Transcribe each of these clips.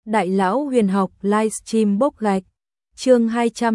Đại lão huyền học livestream bốc gạch. Chương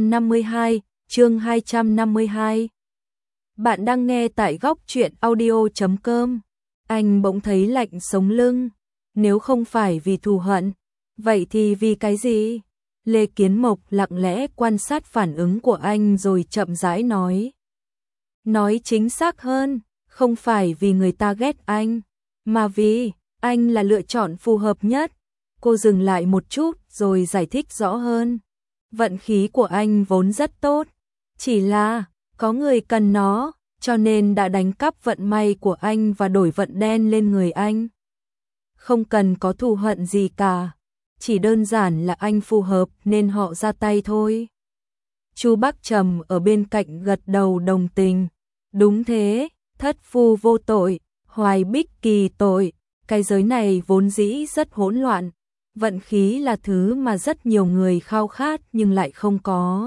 252. Bạn đang nghe tại góc truyện audio.com. Anh bỗng thấy lạnh sống lưng. Nếu không phải vì thù hận, vậy thì vì cái gì? Lê Kiến Mộc lặng lẽ quan sát phản ứng của anh rồi chậm rãi nói. Nói chính xác hơn, không phải vì người ta ghét anh, mà vì anh là lựa chọn phù hợp nhất. Cô dừng lại một chút rồi giải thích rõ hơn. Vận khí của anh vốn rất tốt, chỉ là có người cần nó, cho nên đã đánh cắp vận may của anh và đổi vận đen lên người anh. Không cần có thù hận gì cả, chỉ đơn giản là anh phù hợp nên họ ra tay thôi. Chu Bắc Trầm ở bên cạnh gật đầu đồng tình. Đúng thế, thất phu vô tội, hoài bích kỳ tội, cái giới này vốn dĩ rất hỗn loạn. Vận khí là thứ mà rất nhiều người khao khát nhưng lại không có.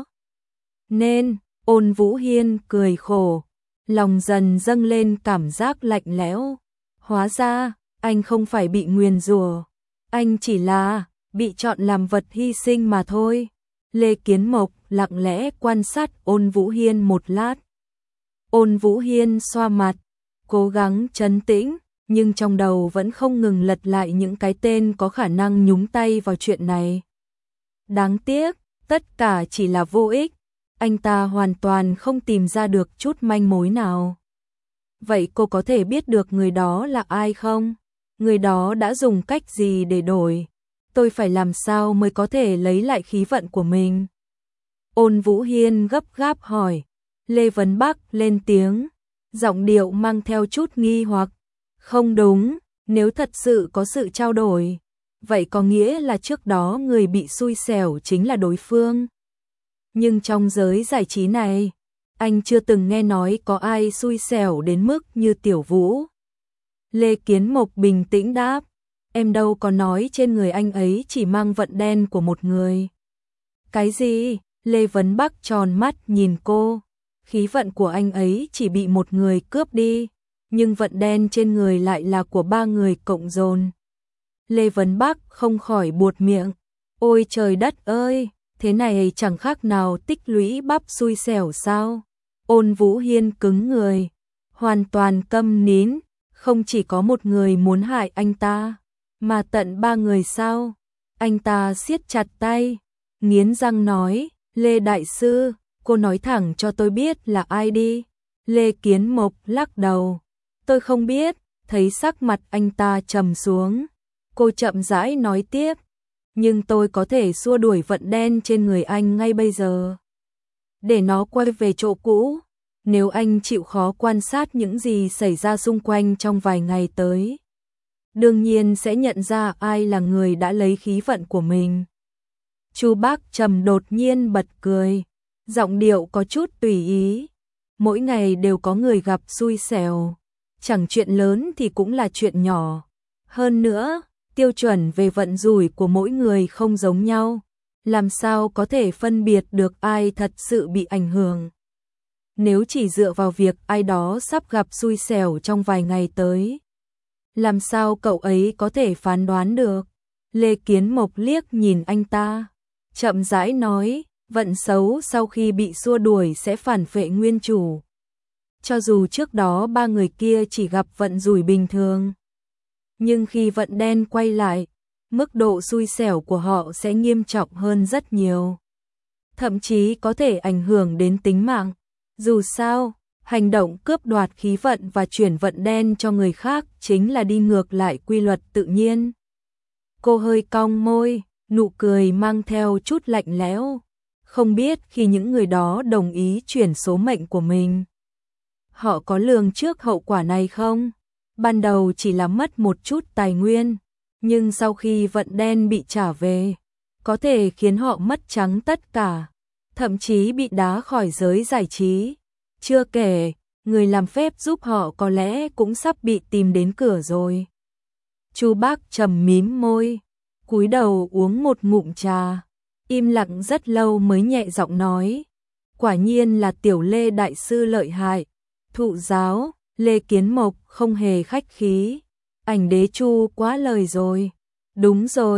Nên, Ôn Vũ Hiên cười khổ, lòng dần dâng lên cảm giác lạnh lẽo. Hóa ra, anh không phải bị nguyền rủa, anh chỉ là bị chọn làm vật hy sinh mà thôi. Lê Kiến Mộc lặng lẽ quan sát Ôn Vũ Hiên một lát. Ôn Vũ Hiên xoa mặt, cố gắng trấn tĩnh, nhưng trong đầu vẫn không ngừng lật lại những cái tên có khả năng nhúng tay vào chuyện này. Đáng tiếc, tất cả chỉ là vô ích, anh ta hoàn toàn không tìm ra được chút manh mối nào. Vậy cô có thể biết được người đó là ai không? Người đó đã dùng cách gì để đổi? Tôi phải làm sao mới có thể lấy lại khí vận của mình? Ôn Vũ Hiên gấp gáp hỏi. Lê Vấn Bắc lên tiếng, giọng điệu mang theo chút nghi hoặc. Không đúng, nếu thật sự có sự trao đổi, vậy có nghĩa là trước đó người bị xui xẻo chính là đối phương. Nhưng trong giới giải trí này, anh chưa từng nghe nói có ai xui xẻo đến mức như Tiểu Vũ. Lê Kiến Mộc bình tĩnh đáp, em đâu có nói trên người anh ấy chỉ mang vận đen của một người. Cái gì? Lê Vấn Bắc tròn mắt nhìn cô. Khí vận của anh ấy chỉ bị một người cướp đi, nhưng vận đen trên người lại là của 3 người cộng dồn. Lê Vấn Bắc không khỏi buột miệng. Ôi trời đất ơi, thế này chẳng khác nào tích lũy bắp xui xẻo sao? Ôn Vũ Hiên cứng người, hoàn toàn câm nín. Không chỉ có một người muốn hại anh ta, mà tận 3 người sao? Anh ta siết chặt tay, nghiến răng nói, Lê Đại Sư, cô nói thẳng cho tôi biết là ai đi. Lê Kiến Mộc lắc đầu, tôi không biết. Thấy sắc mặt anh ta trầm xuống, cô chậm rãi nói tiếp, nhưng tôi có thể xua đuổi vận đen trên người anh ngay bây giờ, để nó quay về chỗ cũ. Nếu anh chịu khó quan sát những gì xảy ra xung quanh trong vài ngày tới, đương nhiên sẽ nhận ra ai là người đã lấy khí vận của mình. Chu Bắc Trầm đột nhiên bật cười, giọng điệu có chút tùy ý. Mỗi ngày đều có người gặp xui xẻo, chẳng chuyện lớn thì cũng là chuyện nhỏ. Hơn nữa, tiêu chuẩn về vận rủi của mỗi người không giống nhau, làm sao có thể phân biệt được ai thật sự bị ảnh hưởng. Nếu chỉ dựa vào việc ai đó sắp gặp xui xẻo trong vài ngày tới, làm sao cậu ấy có thể phán đoán được? Lê Kiến Mộc liếc nhìn anh ta, chậm rãi nói, vận xấu sau khi bị xua đuổi sẽ phản phệ nguyên chủ. Cho dù trước đó 3 người kia chỉ gặp vận rủi bình thường, nhưng khi vận đen quay lại, mức độ xui xẻo của họ sẽ nghiêm trọng hơn rất nhiều. Thậm chí có thể ảnh hưởng đến tính mạng. Dù sao, hành động cướp đoạt khí vận và chuyển vận đen cho người khác chính là đi ngược lại quy luật tự nhiên. Cô hơi cong môi, nụ cười mang theo chút lạnh lẽo. Không biết khi những người đó đồng ý chuyển số mệnh của mình, họ có lường trước hậu quả này không? Ban đầu chỉ là mất một chút tài nguyên, nhưng sau khi vận đen bị trả về, có thể khiến họ mất trắng tất cả, thậm chí bị đá khỏi giới giải trí. Chưa kể, người làm phép giúp họ có lẽ cũng sắp bị tìm đến cửa rồi. Chu Bắc Trầm mím môi, cúi đầu uống một ngụm trà, im lặng rất lâu mới nhẹ giọng nói, quả nhiên là Tiểu Lê Đại Sư lợi hại. Thụ giáo. Lê Kiến Mộc không hề khách khí, Ảnh Đế Chu quá lời rồi. Đúng rồi,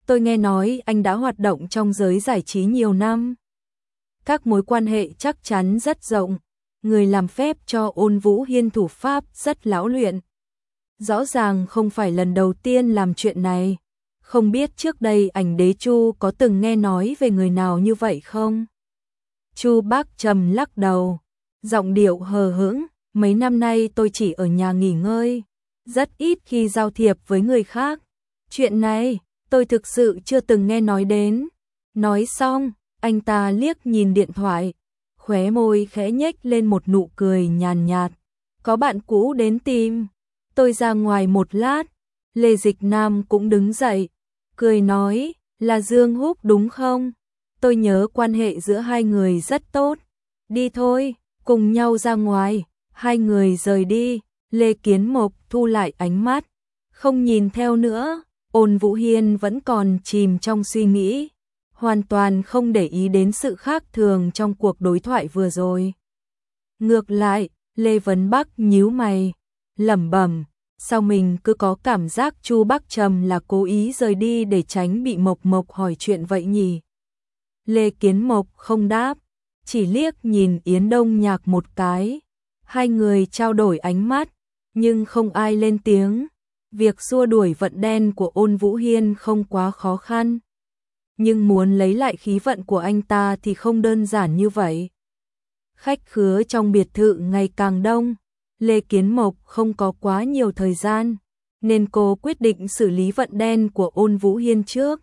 Tôi nghe nói anh đã hoạt động trong giới giải trí nhiều năm. Các mối quan hệ chắc chắn rất rộng. Người làm phép cho Ôn Vũ Hiên thủ pháp rất lão luyện. Rõ ràng không phải lần đầu tiên làm chuyện này. Không biết trước đây ảnh đế Chu có từng nghe nói về người nào như vậy không? Chu Bác Trầm lắc đầu, giọng điệu hờ hững, mấy năm nay tôi chỉ ở nhà nghỉ ngơi, rất ít khi giao thiệp với người khác. Chuyện này, tôi thực sự chưa từng nghe nói đến. Nói xong, anh ta liếc nhìn điện thoại, khóe môi khẽ nhếch lên một nụ cười nhàn nhạt. Có bạn cũ đến tìm, tôi ra ngoài một lát. Lê Dịch Nam cũng đứng dậy, cười nói, là Dương Húc đúng không? Tôi nhớ quan hệ giữa hai người rất tốt. Đi thôi, cùng nhau ra ngoài. Hai người rời đi, Lê Kiến Mộc thu lại ánh mắt, không nhìn theo nữa. Ôn Vũ Hiên vẫn còn chìm trong suy nghĩ, hoàn toàn không để ý đến sự khác thường trong cuộc đối thoại vừa rồi. Ngược lại, Lê Vấn Bắc nhíu mày, lẩm bẩm, sao mình cứ có cảm giác Chu Bắc Trầm là cố ý rời đi để tránh bị Mộc Mộc hỏi chuyện vậy nhỉ? Lê Kiến Mộc không đáp, chỉ liếc nhìn Yến Đông Nhạc một cái. Hai người trao đổi ánh mắt, nhưng không ai lên tiếng. Việc xua đuổi vận đen của Ôn Vũ Hiên không quá khó khăn, nhưng muốn lấy lại khí vận của anh ta thì không đơn giản như vậy. Khách khứa trong biệt thự ngày càng đông, Lê Kiến Mộc không có quá nhiều thời gian, nên cô quyết định xử lý vận đen của Ôn Vũ Hiên trước.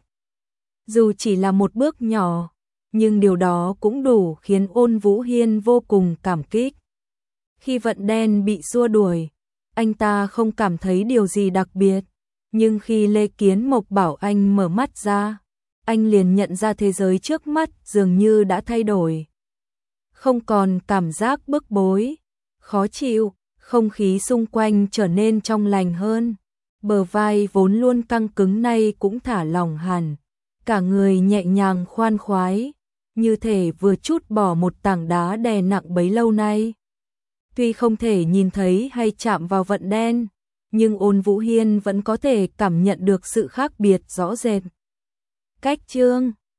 Dù chỉ là một bước nhỏ, nhưng điều đó cũng đủ khiến Ôn Vũ Hiên vô cùng cảm kích. Khi vận đen bị xua đuổi, anh ta không cảm thấy điều gì đặc biệt, nhưng khi Lê Kiến Mộc bảo anh mở mắt ra, anh liền nhận ra thế giới trước mắt dường như đã thay đổi. Không còn cảm giác bức bối, khó chịu, không khí xung quanh trở nên trong lành hơn. Bờ vai vốn luôn căng cứng nay cũng thả lỏng hẳn, cả người nhẹ nhàng khoan khoái, như thể vừa trút bỏ một tảng đá đè nặng bấy lâu nay. Tuy không thể nhìn thấy hay chạm vào vận đen, nhưng Ôn Vũ Hiên vẫn có thể cảm nhận được sự khác biệt rõ rệt. Cách chương